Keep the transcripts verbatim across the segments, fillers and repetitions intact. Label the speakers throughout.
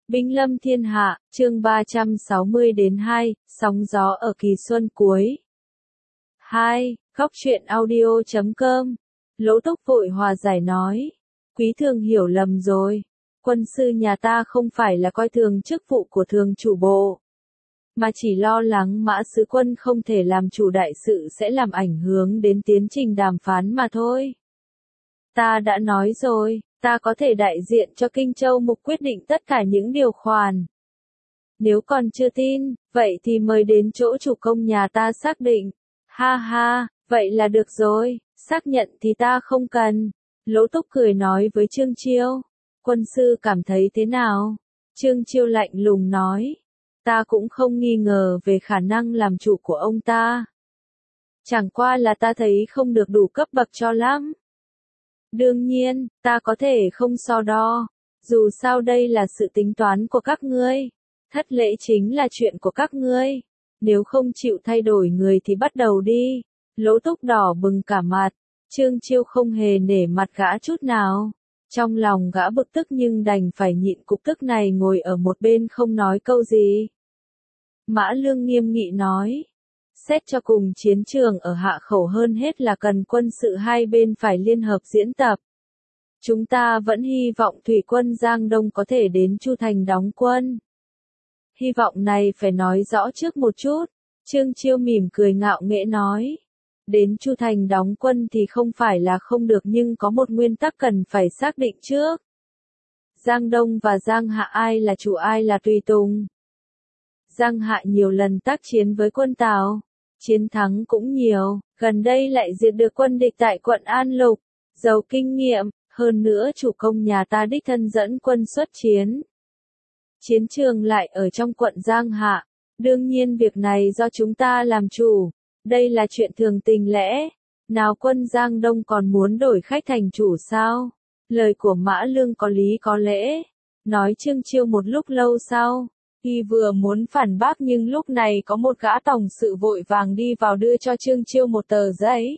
Speaker 1: Binh lâm thiên hạ, chương ba trăm sáu mươi đến hai, sóng gió ở kỳ xuân cuối. hai. Góc truyện audio chấm com. Lỗ Túc vội hòa giải nói. Quý thường hiểu lầm rồi. Quân sư nhà ta không phải là coi thường chức vụ của thường chủ bộ, mà chỉ lo lắng Mã sứ quân không thể làm chủ đại sự sẽ làm ảnh hưởng đến tiến trình đàm phán mà thôi. Ta đã nói rồi, ta có thể đại diện cho Kinh Châu Mục quyết định tất cả những điều khoản. Nếu còn chưa tin, vậy thì mời đến chỗ chủ công nhà ta xác định. Ha ha, vậy là được rồi, xác nhận thì ta không cần. Lỗ Túc cười nói với Trương Chiêu. Quân sư cảm thấy thế nào? Trương Chiêu lạnh lùng nói. Ta cũng không nghi ngờ về khả năng làm chủ của ông ta. Chẳng qua là ta thấy không được đủ cấp bậc cho lắm. Đương nhiên, ta có thể không so đo. Dù sao đây là sự tính toán của các ngươi. Thất lễ chính là chuyện của các ngươi. Nếu không chịu thay đổi người thì bắt đầu đi. Lỗ Túc đỏ bừng cả mặt. Trương Chiêu không hề nể mặt gã chút nào. Trong lòng gã bực tức nhưng đành phải nhịn cục tức này ngồi ở một bên không nói câu gì. Mã Lương nghiêm nghị nói. Xét cho cùng chiến trường ở Hạ Khẩu hơn hết là cần quân sự hai bên phải liên hợp diễn tập. Chúng ta vẫn hy vọng thủy quân Giang Đông có thể đến Chu Thành đóng quân. Hy vọng này phải nói rõ trước một chút. Trương Chiêu mỉm cười ngạo nghễ nói. Đến Chu Thành đóng quân thì không phải là không được nhưng có một nguyên tắc cần phải xác định trước. Giang Đông và Giang Hạ ai là chủ ai là tùy tùng. Giang Hạ nhiều lần tác chiến với quân Tào. Chiến thắng cũng nhiều, gần đây lại diệt được quân địch tại quận An Lục, giàu kinh nghiệm, hơn nữa chủ công nhà ta đích thân dẫn quân xuất chiến. Chiến trường lại ở trong quận Giang Hạ, đương nhiên việc này do chúng ta làm chủ, đây là chuyện thường tình lẽ, nào quân Giang Đông còn muốn đổi khách thành chủ sao? Lời của Mã Lương có lý có lẽ, nói Trương Chiêu một lúc lâu sau. Y vừa muốn phản bác nhưng lúc này có một gã tổng sự vội vàng đi vào đưa cho Trương Chiêu một tờ giấy.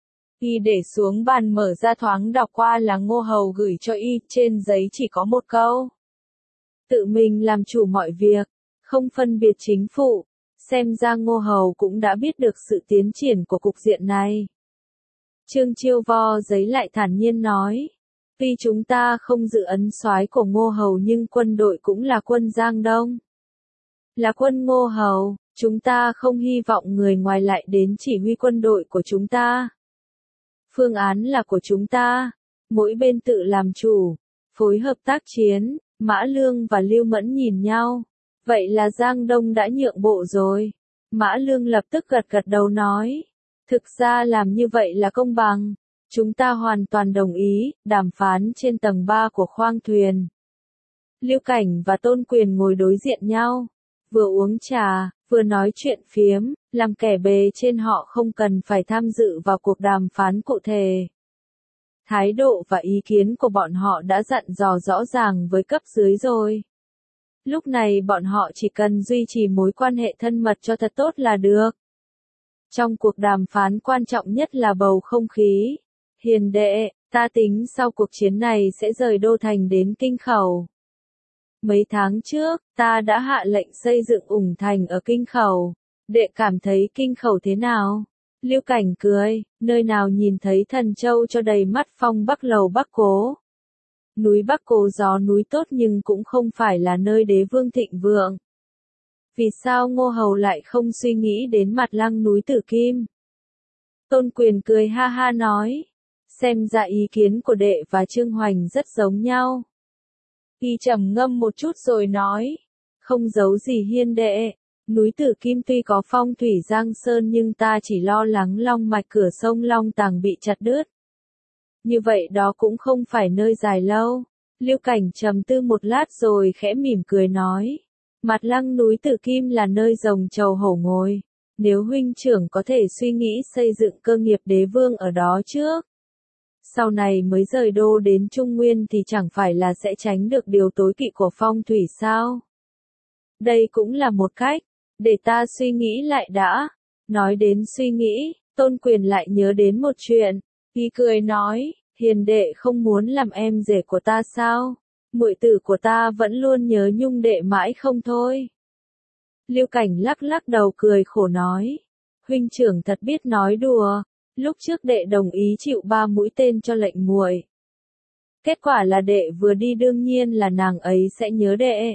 Speaker 1: Y để xuống bàn mở ra thoáng đọc qua là Ngô Hầu gửi cho Y, trên giấy chỉ có một câu. Tự mình làm chủ mọi việc, không phân biệt chính phủ, xem ra Ngô Hầu cũng đã biết được sự tiến triển của cục diện này. Trương Chiêu vo giấy lại thản nhiên nói. Tuy chúng ta không dự ấn soái của Ngô Hầu nhưng quân đội cũng là quân Giang Đông. Là quân Ngô Hầu, chúng ta không hy vọng người ngoài lại đến chỉ huy quân đội của chúng ta. Phương án là của chúng ta, mỗi bên tự làm chủ, phối hợp tác chiến. Mã Lương và Lưu Mẫn nhìn nhau. Vậy là Giang Đông đã nhượng bộ rồi. Mã Lương lập tức gật gật đầu nói. Thực ra làm như vậy là công bằng. Chúng ta hoàn toàn đồng ý, đàm phán trên tầng ba của khoang thuyền. Lưu Cảnh và Tôn Quyền ngồi đối diện nhau. Vừa uống trà, vừa nói chuyện phiếm, làm kẻ bề trên họ không cần phải tham dự vào cuộc đàm phán cụ thể. Thái độ và ý kiến của bọn họ đã dặn dò rõ ràng với cấp dưới rồi. Lúc này bọn họ chỉ cần duy trì mối quan hệ thân mật cho thật tốt là được. Trong cuộc đàm phán quan trọng nhất là bầu không khí. Hiền đệ, ta tính sau cuộc chiến này sẽ rời Đô Thành đến Kinh Khẩu. Mấy tháng trước, ta đã hạ lệnh xây dựng ủng thành ở Kinh Khẩu. Đệ cảm thấy Kinh Khẩu thế nào? Lưu Cảnh cười, nơi nào nhìn thấy Thần Châu cho đầy mắt phong Bắc Lầu Bắc Cố. Núi Bắc Cố gió núi tốt nhưng cũng không phải là nơi đế vương thịnh vượng. Vì sao Ngô Hầu lại không suy nghĩ đến Mặt Lăng núi Tử Kim? Tôn Quyền cười ha ha nói. Xem ra ý kiến của đệ và Trương Hoành rất giống nhau. Y trầm ngâm một chút rồi nói. Không giấu gì hiên đệ. Núi Tử Kim tuy có phong thủy giang sơn nhưng ta chỉ lo lắng long mạch cửa sông Long Tàng bị chặt đứt. Như vậy đó cũng không phải nơi dài lâu. Lưu Cảnh trầm tư một lát rồi khẽ mỉm cười nói. Mặt Lăng núi Tử Kim là nơi rồng trầu hổ ngồi. Nếu huynh trưởng có thể suy nghĩ xây dựng cơ nghiệp đế vương ở đó trước. Sau này mới rời đô đến Trung Nguyên thì chẳng phải là sẽ tránh được điều tối kỵ của phong thủy sao? Đây cũng là một cách. Để ta suy nghĩ lại đã. Nói đến suy nghĩ, Tôn Quyền lại nhớ đến một chuyện. Y cười nói, hiền đệ không muốn làm em rể của ta sao? muội tử của ta vẫn luôn nhớ nhung đệ mãi không thôi. Lưu Cảnh lắc lắc đầu cười khổ nói, huynh trưởng thật biết nói đùa, lúc trước đệ đồng ý chịu ba mũi tên cho lệnh muội. Kết quả là đệ vừa đi đương nhiên là nàng ấy sẽ nhớ đệ.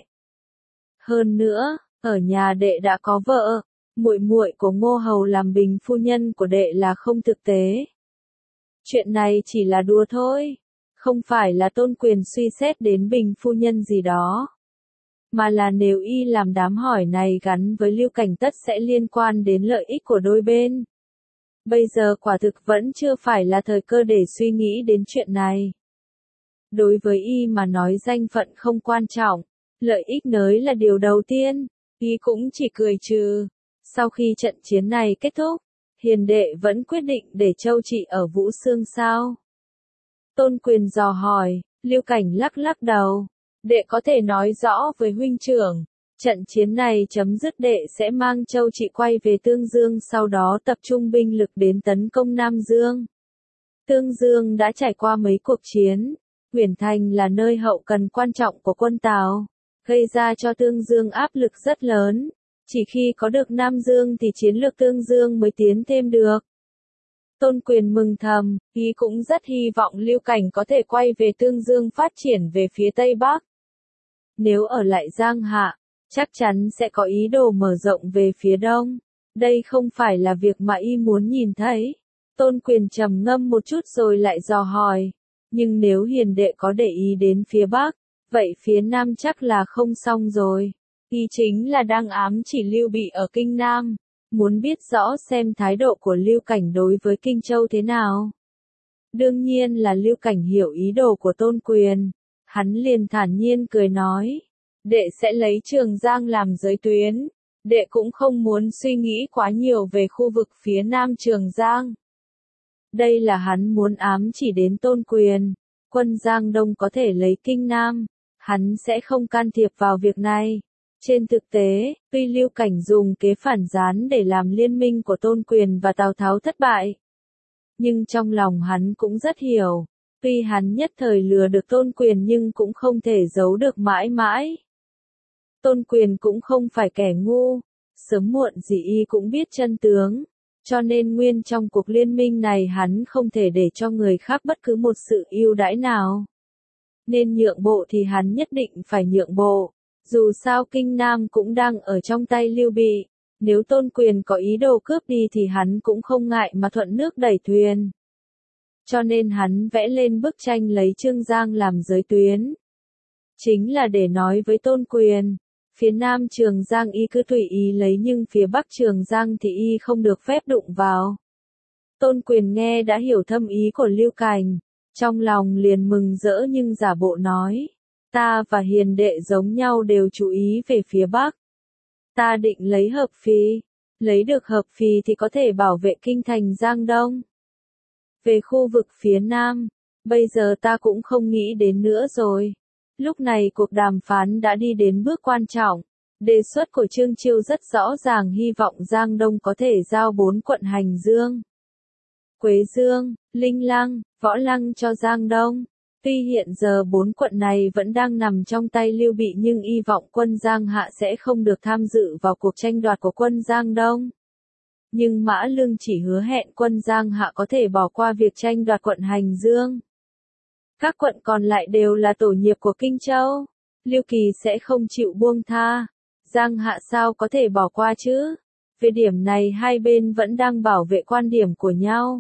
Speaker 1: Hơn nữa, ở nhà đệ đã có vợ, muội muội của Ngô Hầu làm bình phu nhân của đệ là không thực tế. Chuyện này chỉ là đùa thôi, không phải là Tôn Quyền suy xét đến bình phu nhân gì đó. Mà là nếu y làm đám hỏi này gắn với Lưu Cảnh tất sẽ liên quan đến lợi ích của đôi bên. Bây giờ quả thực vẫn chưa phải là thời cơ để suy nghĩ đến chuyện này. Đối với y mà nói danh phận không quan trọng, lợi ích nới là điều đầu tiên, y cũng chỉ cười trừ. Sau khi trận chiến này kết thúc, hiền đệ vẫn quyết định để Châu Trị ở Vũ Xương sao? Tôn Quyền dò hỏi, Lưu Cảnh lắc lắc đầu. Đệ có thể nói rõ với huynh trưởng, trận chiến này chấm dứt đệ sẽ mang Châu Trị quay về Tương Dương sau đó tập trung binh lực đến tấn công Nam Dương. Tương Dương đã trải qua mấy cuộc chiến, Uyển Thành là nơi hậu cần quan trọng của quân Tào, gây ra cho Tương Dương áp lực rất lớn, chỉ khi có được Nam Dương thì chiến lược Tương Dương mới tiến thêm được. Tôn Quyền mừng thầm, ý cũng rất hy vọng Lưu Cảnh có thể quay về Tương Dương phát triển về phía Tây Bắc. Nếu ở lại Giang Hạ, chắc chắn sẽ có ý đồ mở rộng về phía Đông. Đây không phải là việc mà y muốn nhìn thấy. Tôn Quyền trầm ngâm một chút rồi lại dò hỏi. Nhưng nếu hiền đệ có để ý đến phía Bắc, vậy phía Nam chắc là không xong rồi. Y chính là đang ám chỉ Lưu Bị ở Kinh Nam. Muốn biết rõ xem thái độ của Lưu Cảnh đối với Kinh Châu thế nào. Đương nhiên là Lưu Cảnh hiểu ý đồ của Tôn Quyền. Hắn liền thản nhiên cười nói, đệ sẽ lấy Trường Giang làm giới tuyến, đệ cũng không muốn suy nghĩ quá nhiều về khu vực phía Nam Trường Giang. Đây là hắn muốn ám chỉ đến Tôn Quyền, quân Giang Đông có thể lấy Kinh Nam, hắn sẽ không can thiệp vào việc này. Trên thực tế, tuy Lưu Cảnh dùng kế phản gián để làm liên minh của Tôn Quyền và Tào Tháo thất bại, nhưng trong lòng hắn cũng rất hiểu. Tuy hắn nhất thời lừa được Tôn Quyền nhưng cũng không thể giấu được mãi mãi. Tôn Quyền cũng không phải kẻ ngu, sớm muộn gì y cũng biết chân tướng, cho nên nguyên trong cuộc liên minh này hắn không thể để cho người khác bất cứ một sự ưu đãi nào. Nên nhượng bộ thì hắn nhất định phải nhượng bộ, dù sao Kinh Nam cũng đang ở trong tay Lưu Bị, nếu Tôn Quyền có ý đồ cướp đi thì hắn cũng không ngại mà thuận nước đẩy thuyền. Cho nên hắn vẽ lên bức tranh lấy Trương Giang làm giới tuyến. Chính là để nói với Tôn Quyền, phía Nam Trường Giang y cứ tùy ý lấy nhưng phía Bắc Trường Giang thì y không được phép đụng vào. Tôn Quyền nghe đã hiểu thâm ý của Lưu Cảnh, trong lòng liền mừng rỡ nhưng giả bộ nói, ta và hiền đệ giống nhau đều chú ý về phía Bắc. Ta định lấy Hợp Phì, lấy được Hợp Phì thì có thể bảo vệ kinh thành Giang Đông. Về khu vực phía Nam, bây giờ ta cũng không nghĩ đến nữa rồi. Lúc này cuộc đàm phán đã đi đến bước quan trọng. Đề xuất của Trương Chiêu rất rõ ràng hy vọng Giang Đông có thể giao bốn quận Hành Dương, Quế Dương, Linh Lăng, Võ Lăng cho Giang Đông. Tuy hiện giờ bốn quận này vẫn đang nằm trong tay Lưu Bị nhưng y vọng quân Giang Hạ sẽ không được tham dự vào cuộc tranh đoạt của quân Giang Đông. Nhưng Mã Lương chỉ hứa hẹn quân Giang Hạ có thể bỏ qua việc tranh đoạt quận Hành Dương. Các quận còn lại đều là tổ nghiệp của Kinh Châu. Lưu Kỳ sẽ không chịu buông tha. Giang Hạ sao có thể bỏ qua chứ? Về điểm này hai bên vẫn đang bảo vệ quan điểm của nhau.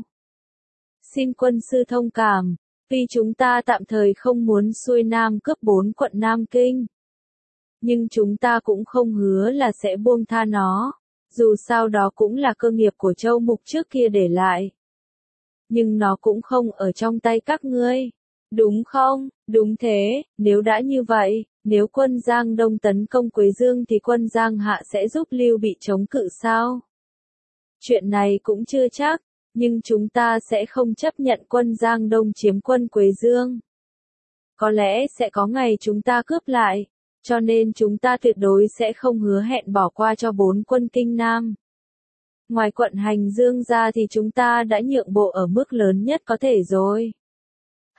Speaker 1: Xin quân sư thông cảm. Tuy chúng ta tạm thời không muốn xuôi Nam cướp bốn quận Nam Kinh, nhưng chúng ta cũng không hứa là sẽ buông tha nó. Dù sao đó cũng là cơ nghiệp của Châu Mục trước kia để lại. Nhưng nó cũng không ở trong tay các ngươi. Đúng không? Đúng thế, nếu đã như vậy, nếu quân Giang Đông tấn công Quế Dương thì quân Giang Hạ sẽ giúp Lưu Bị chống cự sao? Chuyện này cũng chưa chắc, nhưng chúng ta sẽ không chấp nhận quân Giang Đông chiếm quân Quế Dương. Có lẽ sẽ có ngày chúng ta cướp lại. Cho nên chúng ta tuyệt đối sẽ không hứa hẹn bỏ qua cho bốn quân Kinh Nam. Ngoài quận Hành Dương ra thì chúng ta đã nhượng bộ ở mức lớn nhất có thể rồi.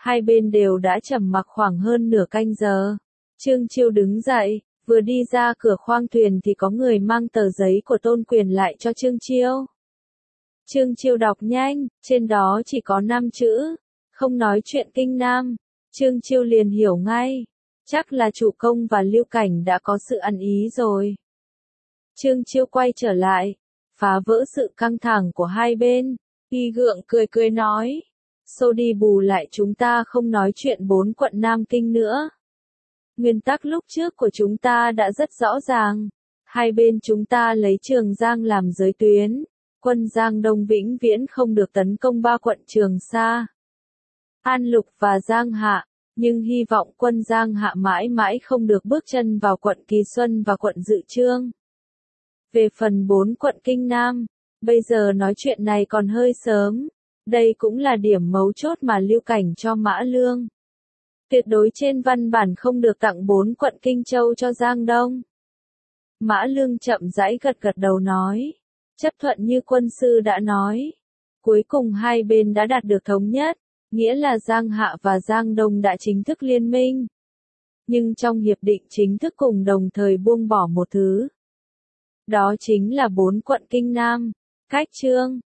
Speaker 1: Hai bên đều đã trầm mặc khoảng hơn nửa canh giờ. Trương Chiêu đứng dậy, vừa đi ra cửa khoang thuyền thì có người mang tờ giấy của Tôn Quyền lại cho Trương Chiêu. Trương Chiêu đọc nhanh, trên đó chỉ có năm chữ, không nói chuyện Kinh Nam. Trương Chiêu liền hiểu ngay, chắc là chủ công và Lưu Cảnh đã có sự ăn ý rồi. Trương Chiêu quay trở lại, phá vỡ sự căng thẳng của hai bên, Y Gượng cười cười nói, xô đi bù lại chúng ta không nói chuyện bốn quận Nam Kinh nữa. Nguyên tắc lúc trước của chúng ta đã rất rõ ràng, hai bên chúng ta lấy Trường Giang làm giới tuyến, quân Giang Đông vĩnh viễn không được tấn công ba quận Trường Sa, An Lục và Giang Hạ, nhưng hy vọng quân Giang Hạ mãi mãi không được bước chân vào quận Kỳ Xuân và quận Dự Chương. Về phần bốn quận Kinh Nam, bây giờ nói chuyện này còn hơi sớm, đây cũng là điểm mấu chốt mà Lưu Cảnh cho Mã Lương. Tuyệt đối trên văn bản không được tặng bốn quận Kinh Châu cho Giang Đông. Mã Lương chậm rãi gật gật đầu nói, chấp thuận như quân sư đã nói. Cuối cùng hai bên đã đạt được thống nhất, nghĩa là Giang Hạ và Giang Đông đã chính thức liên minh. Nhưng trong hiệp định chính thức cùng đồng thời buông bỏ một thứ. Đó chính là bốn quận Kinh Nam. Cách chương